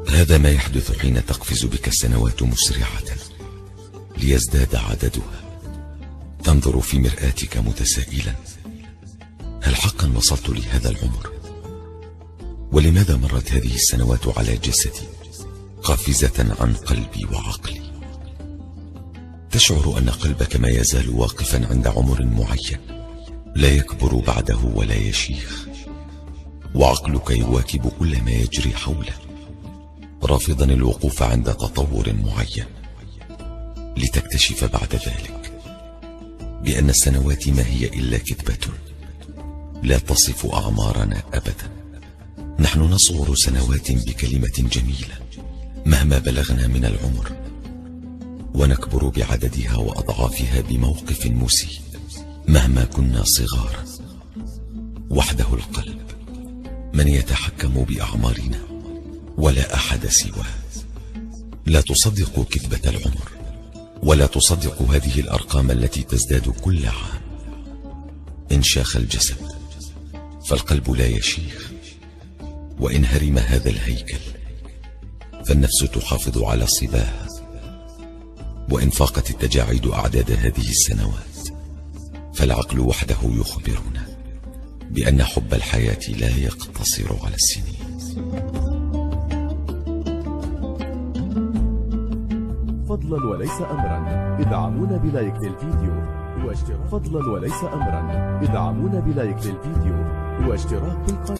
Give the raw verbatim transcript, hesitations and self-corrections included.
هذا ما يحدث حين تقفز بك السنوات مسرعة ليزداد عددها. تنظر في مرآتك متسائلا: هل حقا وصلت لهذا العمر؟ ولماذا مرت هذه السنوات على جسدي قافزة عن قلبي وعقلي؟ تشعر أن قلبك ما يزال واقفا عند عمر معين لا يكبر بعده ولا يشيخ، وعقلك يواكب كل ما يجري حوله، رافضا الوقوف عند تطور معين، لتكتشف بعد ذلك بأن السنوات ما هي إلا كذبة لا تصف أعمارنا أبدا. نحن نصغر سنوات بكلمة جميلة مهما بلغنا من العمر، ونكبر بعددها وأضعافها بموقف مسيء مهما كنا صغارا. وحده القلب من يتحكم بأعمارنا ولا أحد سواه. لا تصدق كذبة العمر، ولا تصدق هذه الأرقام التي تزداد كل عام. إن شاخ الجسد فالقلب لا يشيخ، وإن هرم هذا الهيكل فالنفس تحافظ على صباها. وإن فاقت التجاعيد أعداد هذه السنوات فالعقل وحده يخبرنا بأن حب الحياة لا يقتصر على السنين. فضلا وليس أمرا ادعمونا بلايك للفيديو واشتراك. فضلا وليس أمرا ادعمونا بلايك للفيديو واشتراك في القناة.